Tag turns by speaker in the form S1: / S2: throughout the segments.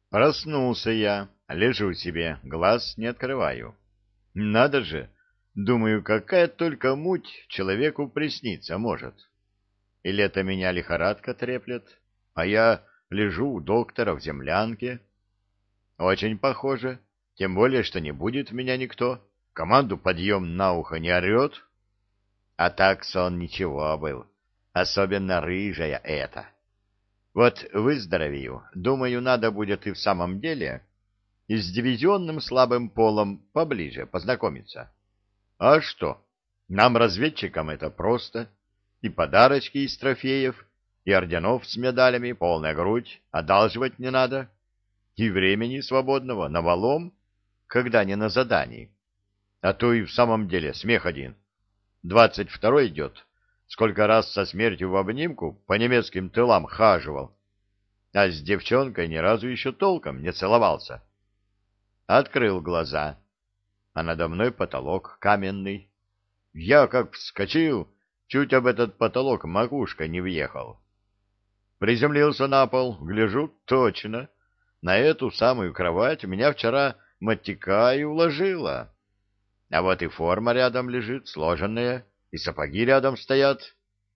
S1: Проснулся я, лежу себе, глаз не открываю. Надо же, думаю, какая только муть человеку присниться может. Или это меня лихорадка треплет, а я лежу у доктора в землянке. Очень похоже, тем более, что не будет меня никто. Команду подъем на ухо не орет. А так сон ничего был, особенно рыжая эта. Вот выздоровею, думаю, надо будет и в самом деле и с дивизионным слабым полом поближе познакомиться. А что? Нам, разведчикам, это просто. И подарочки из трофеев, и орденов с медалями, полная грудь, одалживать не надо. И времени свободного навалом, когда не на задании. А то и в самом деле смех один. 22-й идет. Сколько раз со смертью в обнимку по немецким тылам хаживал. А с девчонкой ни разу еще толком не целовался. Открыл глаза, а надо мной потолок каменный. Я как вскочил, чуть об этот потолок макушкой не въехал. Приземлился на пол, гляжу, точно. На эту самую кровать меня вчера Матика и уложила. А вот и форма рядом лежит, сложенная, и сапоги рядом стоят.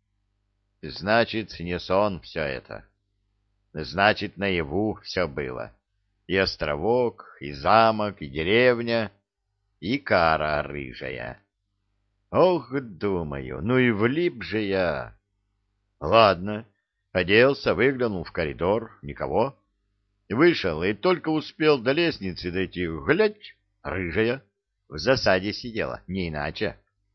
S1: Значит, не сон все это. Значит, наяву все было. И островок, и замок, и деревня, и кара рыжая. Ох, думаю, ну и влип же я. Ладно, оделся, выглянул в коридор, никого. Вышел и только успел до лестницы дойти. Глядь, рыжая, в засаде сидела, не иначе.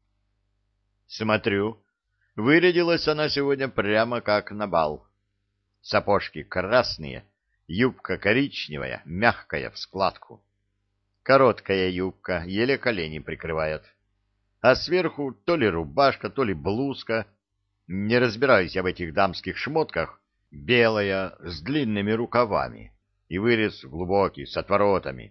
S1: Смотрю, вырядилась она сегодня прямо как на бал. Сапожки красные, юбка коричневая, мягкая в складку. Короткая юбка, еле колени прикрывает. А сверху то ли рубашка, то ли блузка, не разбираюсь я в этих дамских шмотках, белая, с длинными рукавами, и вырез глубокий, с отворотами.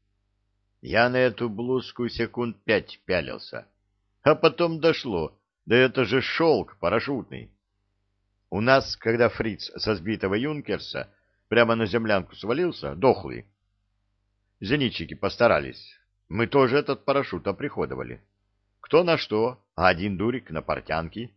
S1: Я на эту блузку секунд 5 пялился, а потом дошло, да это же шелк парашютный. У нас, когда фриц со сбитого юнкерса прямо на землянку свалился, дохлый, зенитчики постарались, мы тоже этот парашют оприходовали. Кто на что, а один дурик на портянке.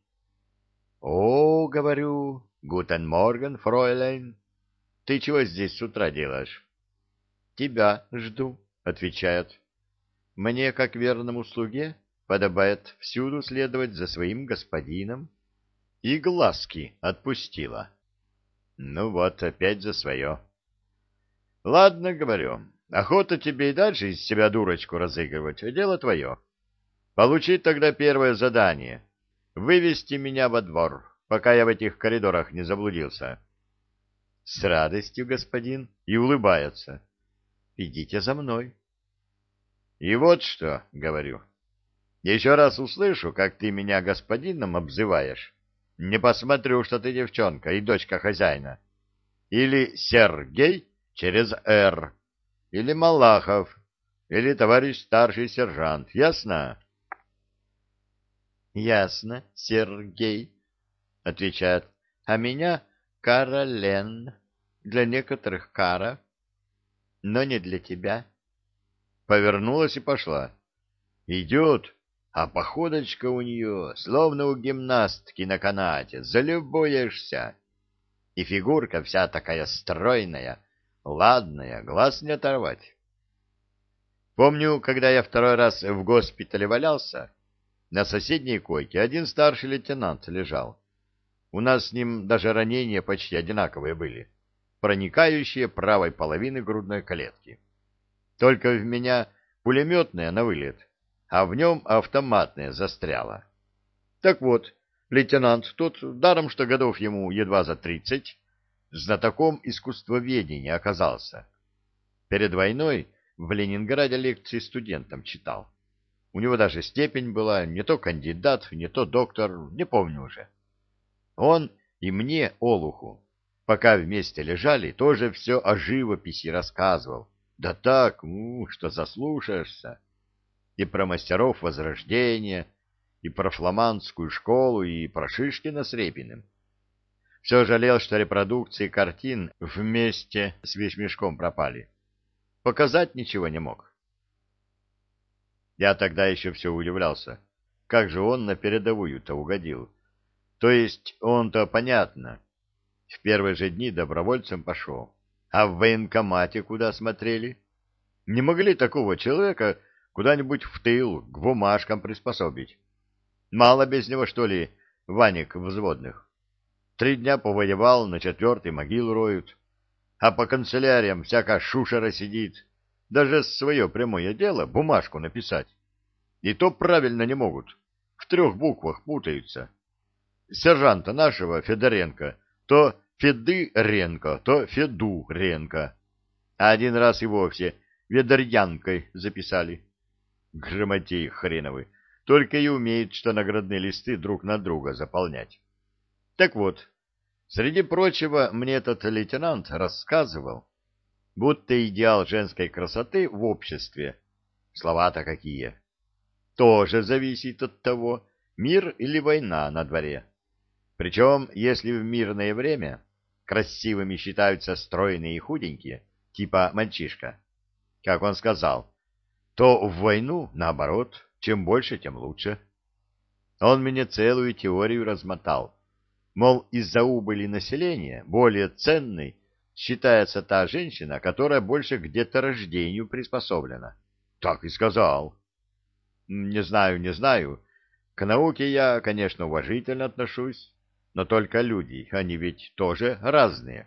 S1: О, говорю, гутен морген, фройлейн. Ты чего здесь с утра делаешь? Тебя жду, отвечает. Мне, как верному слуге, подобает всюду следовать за своим господином. И глазки отпустила. Ну вот, опять за свое. Ладно, говорю, охота тебе и дальше из себя дурочку разыгрывать, дело твое. Получить тогда первое задание — вывести меня во двор, пока я в этих коридорах не заблудился. — С радостью, господин, и улыбается. — Идите за мной. — И вот что, — говорю, — еще раз услышу, как ты меня господином обзываешь, не посмотрю, что ты девчонка и дочка хозяина. Или Сергей через «Р», или Малахов, или товарищ старший сержант, ясно? — Ясно, Сергей, — отвечает, — а меня Каролен, для некоторых Кара, но не для тебя. Повернулась и пошла. Идет, а походочка у нее, словно у гимнастки на канате, залюбуешься. И фигурка вся такая стройная, ладная, глаз не оторвать. Помню, когда я второй раз в госпитале валялся, на соседней койке один старший лейтенант лежал. У нас с ним даже ранения почти одинаковые были, проникающие правой половины грудной клетки. Только в меня пулеметная на вылет, а в нем автоматная застряла. Так вот, лейтенант тот, даром что годов ему едва за 30, знатоком искусствоведения оказался. Перед войной в Ленинграде лекции студентам читал. У него даже степень была, не то кандидат, не то доктор, не помню уже. Он и мне, олуху, пока вместе лежали, тоже все о живописи рассказывал. Да так, что заслушаешься. И про мастеров Возрождения, и про фламандскую школу, и про Шишкина с Репиным. Все жалел, что репродукции картин вместе с вещмешком пропали. Показать ничего не мог. Я тогда еще все удивлялся. Как же он на передовую-то угодил? То есть он-то, понятно, в первые же дни добровольцем пошел. А в военкомате куда смотрели? Не могли такого человека куда-нибудь в тыл к бумажкам приспособить? Мало без него, что ли, Ваник взводных? 3 дня повоевал, на 4-й могилу роют. А по канцеляриям всякая шушера сидит. Даже свое прямое дело, бумажку написать. И то правильно не могут. В 3 буквах путаются. Сержанта нашего, Федоренко, то Федыренко, то Федуренко. А один раз и вовсе Ведорьянкой записали. Грамотеи хреновы. Только и умеют, что наградные листы друг на друга заполнять. Так вот, среди прочего, мне этот лейтенант рассказывал, будто идеал женской красоты в обществе, слова-то какие, тоже зависит от того, мир или война на дворе. Причем, если в мирное время красивыми считаются стройные и худенькие, типа мальчишка, как он сказал, то в войну, наоборот, чем больше, тем лучше. Он мне целую теорию размотал. Мол, из-за убыли населения более ценной считается та женщина, которая больше к деторождению приспособлена. Так и сказал. Не знаю, не знаю. К науке я, конечно, уважительно отношусь, но только люди, они ведь тоже разные.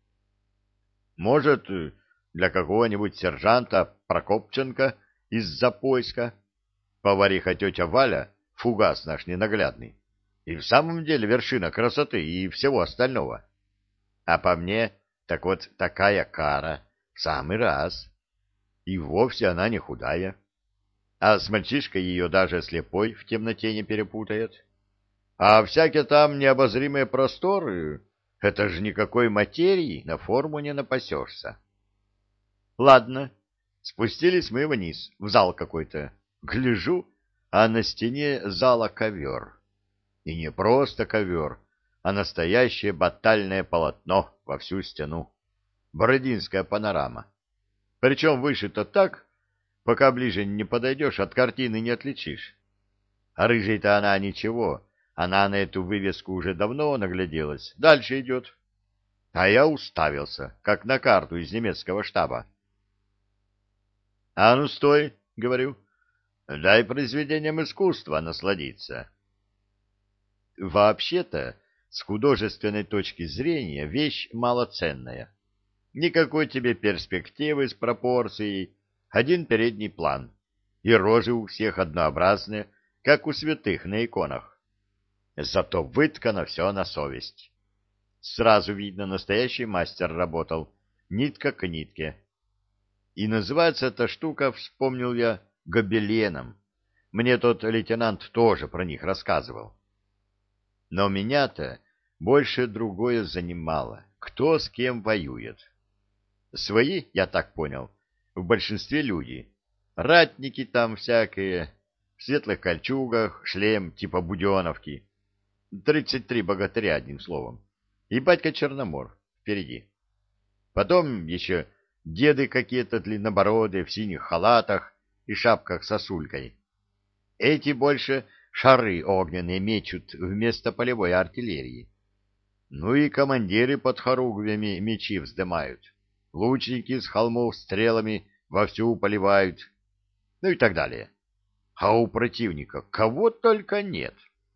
S1: Может, для какого-нибудь сержанта Прокопченко из Запойска повариха тетя Валя, фугас наш ненаглядный, и в самом деле вершина красоты и всего остального. А по мне, так вот такая кара в самый раз. И вовсе она не худая. А с мальчишкой ее даже слепой в темноте не перепутает. А всякие там необозримые просторы, это же никакой материи на форму не напасешься. Ладно, спустились мы вниз, в зал какой-то. Гляжу, а на стене зала ковер. И не просто ковер, а настоящее батальное полотно во всю стену. Бородинская панорама. Причем вышито так, пока ближе не подойдешь, от картины не отличишь. А рыжей-то она ничего, она на эту вывеску уже давно нагляделась. Дальше идет. А я уставился, как на карту из немецкого штаба. — А ну стой, — говорю, — дай произведением искусства насладиться. Вообще-то, с художественной точки зрения, вещь малоценная. Никакой тебе перспективы с пропорцией, один передний план. И рожи у всех однообразные, как у святых на иконах. Зато выткано все на совесть. Сразу видно, настоящий мастер работал, нитка к нитке. И называется эта штука, вспомнил я, гобеленом. Мне тот лейтенант тоже про них рассказывал. Но меня-то больше другое занимало. Кто с кем воюет? Свои, я так понял, в большинстве люди. Ратники там всякие, в светлых кольчугах, шлем типа буденовки. 33 богатыря, одним словом. И батька Черномор впереди. Потом еще деды какие-то длиннобородые в синих халатах и шапках с сосулькой. Эти больше шары огненные мечут вместо полевой артиллерии. Ну и командиры под хоругвями мечи вздымают. Лучники с холмов стрелами вовсю поливают. Ну и так далее. А у противника кого только нет.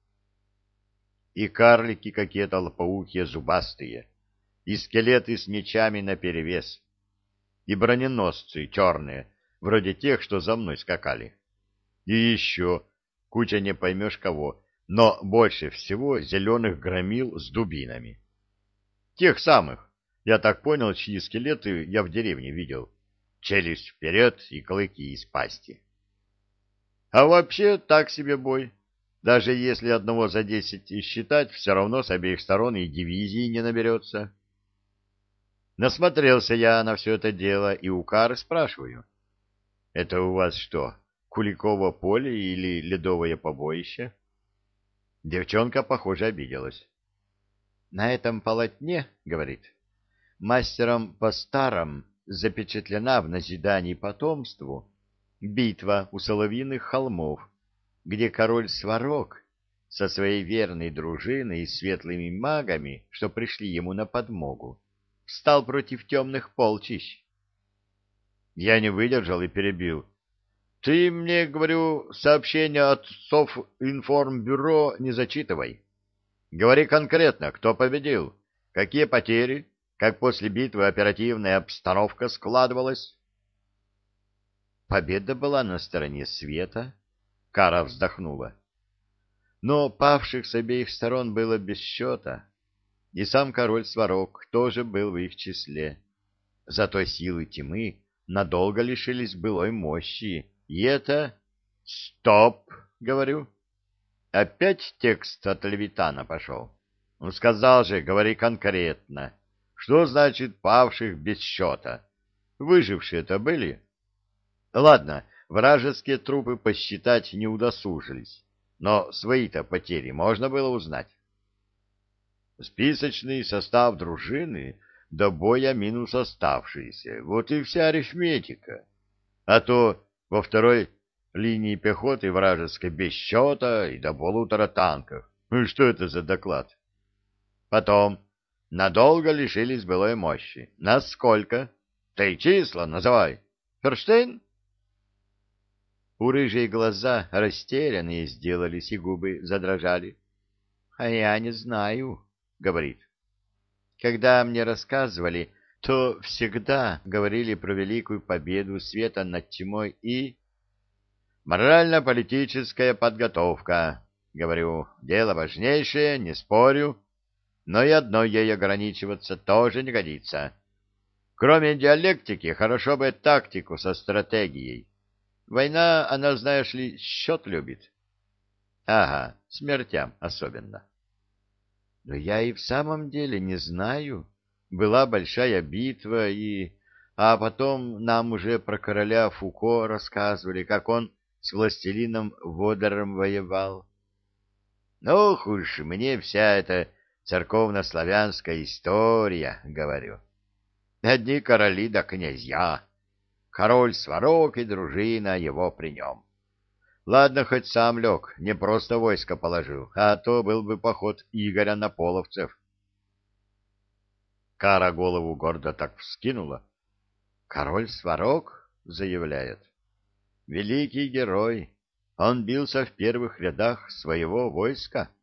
S1: И карлики какие-то лопоухие зубастые, и скелеты с мечами наперевес, и броненосцы черные, вроде тех, что за мной скакали. И еще куча не поймешь кого, но больше всего зеленых громил с дубинами. Тех самых, я так понял, чьи скелеты я в деревне видел. Челюсть вперед и клыки из пасти. А вообще так себе бой. Даже если одного за 10 и считать, все равно с обеих сторон и дивизии не наберется. Насмотрелся я на все это дело и у Кары спрашиваю. Это у вас что, Куликово поле или ледовое побоище? Девчонка, похоже, обиделась. На этом полотне, говорит, мастером по-старом запечатлена в назидании потомству битва у Соловьиных холмов, где король Сварог со своей верной дружиной и светлыми магами, что пришли ему на подмогу, встал против темных полчищ. Я не выдержал и перебил. Ты мне, говорю, сообщения от Совинформбюро не зачитывай. Говори конкретно, кто победил, какие потери, как после битвы оперативная обстановка складывалась. Победа была на стороне света, Кара вздохнула. Но павших с обеих сторон было без счета, и сам король Сварог тоже был в их числе. Зато силы тьмы надолго лишились былой мощи, и это... Стоп, говорю. Опять текст от Левитана пошел. Он сказал же, говори конкретно. Что значит павших без счета? Выжившие-то были? Ладно, вражеские трупы посчитать не удосужились, но свои-то потери можно было узнать. Списочный состав дружины до боя минус оставшиеся. Вот и вся арифметика. А то во второй линии пехоты вражеской без счета и до полутора танков. Ну что это за доклад? Потом, надолго лишились былой мощи. Насколько? Ты числа называй. Ферштейн? У рыжей глаза растерянные сделались и губы задрожали. — А я не знаю, — говорит. Когда мне рассказывали, то всегда говорили про великую победу света над тьмой и... Морально-политическая подготовка, говорю, дело важнейшее, не спорю, но и одной ей ограничиваться тоже не годится. Кроме диалектики, хорошо бы тактику со стратегией. Война, она, знаешь ли, счет любит. Ага, смертям особенно. Но я и в самом деле не знаю. Была большая битва, и... А потом нам уже про короля Фуко рассказывали, как он с властелином Водором воевал. Ох уж мне вся эта церковно-славянская история, говорю. Одни короли да князья. Король Сварог и дружина его при нем. Ладно, хоть сам лег, не просто войско положил, а то был бы поход Игоря на половцев. Кара голову гордо так вскинула. Король Сварог заявляет. Великий герой. Он бился в первых рядах своего войска.